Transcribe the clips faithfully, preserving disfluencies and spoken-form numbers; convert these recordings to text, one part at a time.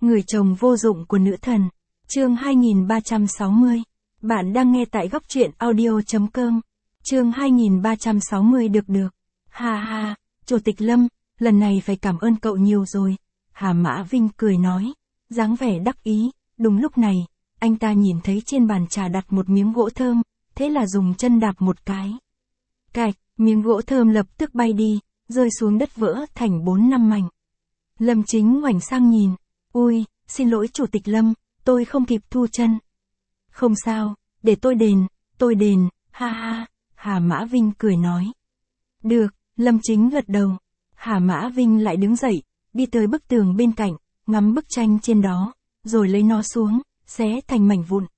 Người chồng vô dụng của nữ thần. Chương hai nghìn ba trăm sáu mươi. Bạn đang nghe tại góc truyện audio chấm com. Chương hai nghìn ba trăm sáu mươi được được. Ha ha, Chủ tịch Lâm, lần này phải cảm ơn cậu nhiều rồi. Hà Mã Vinh cười nói, dáng vẻ đắc ý. Đúng lúc này, anh ta nhìn thấy trên bàn trà đặt một miếng gỗ thơm, thế là dùng chân đạp một cái. Cạch, miếng gỗ thơm lập tức bay đi, rơi xuống đất vỡ thành bốn năm mảnh. Lâm Chính ngoảnh sang nhìn, ui, xin lỗi Chủ tịch Lâm, tôi không kịp thu chân. Không sao, để tôi đền, tôi đền, ha ha, Hà Mã Vinh cười nói. Được, Lâm Chính gật đầu. Hà Mã Vinh lại đứng dậy, đi tới bức tường bên cạnh, ngắm bức tranh trên đó, rồi lấy nó xuống, xé thành mảnh vụn.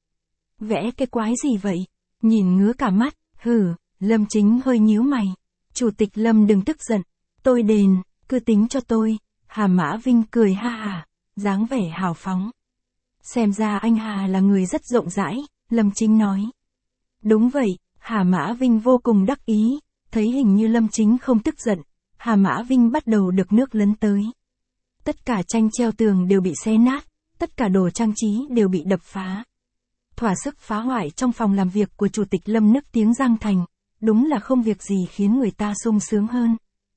Vẽ cái quái gì vậy? Nhìn ngứa cả mắt, hừ, Lâm Chính hơi nhíu mày. Chủ tịch Lâm đừng tức giận, tôi đền, cứ tính cho tôi. Hà Mã Vinh cười ha hả, dáng vẻ hào phóng. Xem ra anh Hà là người rất rộng rãi, Lâm Chính nói. Đúng vậy, Hà Mã Vinh vô cùng đắc ý, thấy hình như Lâm Chính không tức giận, Hà Mã Vinh bắt đầu được nước lấn tới. Tất cả tranh treo tường đều bị xé nát, tất cả đồ trang trí đều bị đập phá. Thỏa sức phá hoại trong phòng làm việc của Chủ tịch Lâm nức tiếng răng thành, đúng là không việc gì khiến người ta sung sướng hơn.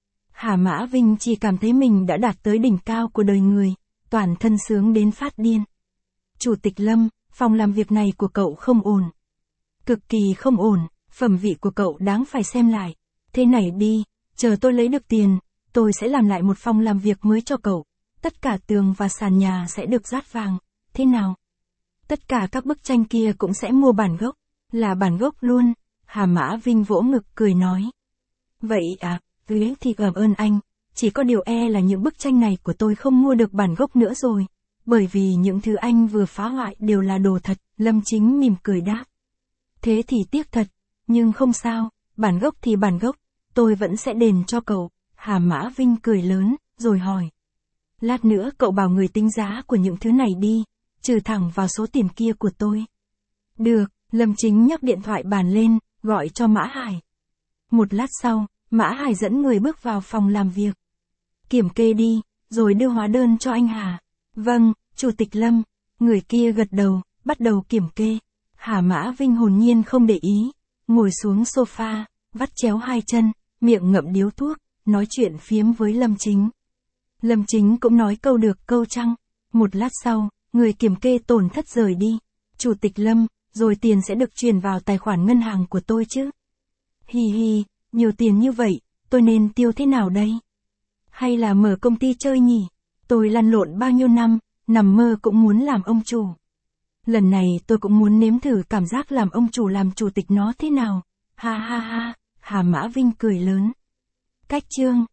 Hà Mã Vinh chỉ cảm thấy mình đã đạt tới đỉnh cao của đời người, toàn thân sướng đến phát điên. Chủ tịch Lâm, phòng làm việc này của cậu không ổn. Cực kỳ không ổn, phẩm vị của cậu đáng phải xem lại. Thế này đi, chờ tôi lấy được tiền, tôi sẽ làm lại một phòng làm việc mới cho cậu. Tất cả tường và sàn nhà sẽ được dát vàng, thế nào? Tất cả các bức tranh kia cũng sẽ mua bản gốc, là bản gốc luôn. Hà Mã Vinh vỗ ngực cười nói. Vậy à, ghế thì cảm ơn anh, chỉ có điều e là những bức tranh này của tôi không mua được bản gốc nữa rồi. Bởi vì những thứ anh vừa phá hoại đều là đồ thật, Lâm Chính mỉm cười đáp. Thế thì tiếc thật, nhưng không sao, bản gốc thì bản gốc, tôi vẫn sẽ đền cho cậu. Hà Mã Vinh cười lớn, rồi hỏi. Lát nữa cậu bảo người tính giá của những thứ này đi, trừ thẳng vào số tiền kia của tôi. Được, Lâm Chính nhấc điện thoại bàn lên, gọi cho Mã Hải. Một lát sau, Mã Hải dẫn người bước vào phòng làm việc. Kiểm kê đi, rồi đưa hóa đơn cho anh Hà. Vâng, Chủ tịch Lâm. Người kia gật đầu, bắt đầu kiểm kê. Hà Mã Vinh hồn nhiên không để ý, ngồi xuống sofa, vắt chéo hai chân, miệng ngậm điếu thuốc, nói chuyện phiếm với Lâm Chính. Lâm Chính cũng nói câu được câu trăng. Một lát sau, người kiểm kê tổn thất rời đi. Chủ tịch Lâm, rồi tiền sẽ được chuyển vào tài khoản ngân hàng của tôi chứ? Hi hi, nhiều tiền như vậy, tôi nên tiêu thế nào đây? Hay là mở công ty chơi nhỉ? Tôi lăn lộn bao nhiêu năm, nằm mơ cũng muốn làm ông chủ. Lần này tôi cũng muốn nếm thử cảm giác làm ông chủ làm chủ tịch nó thế nào. Ha ha ha, Hà Mã Vinh cười lớn. Cách chương